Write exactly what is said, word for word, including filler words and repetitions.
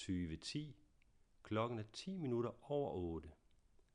tyve ti. Klokken er ti minutter over otte.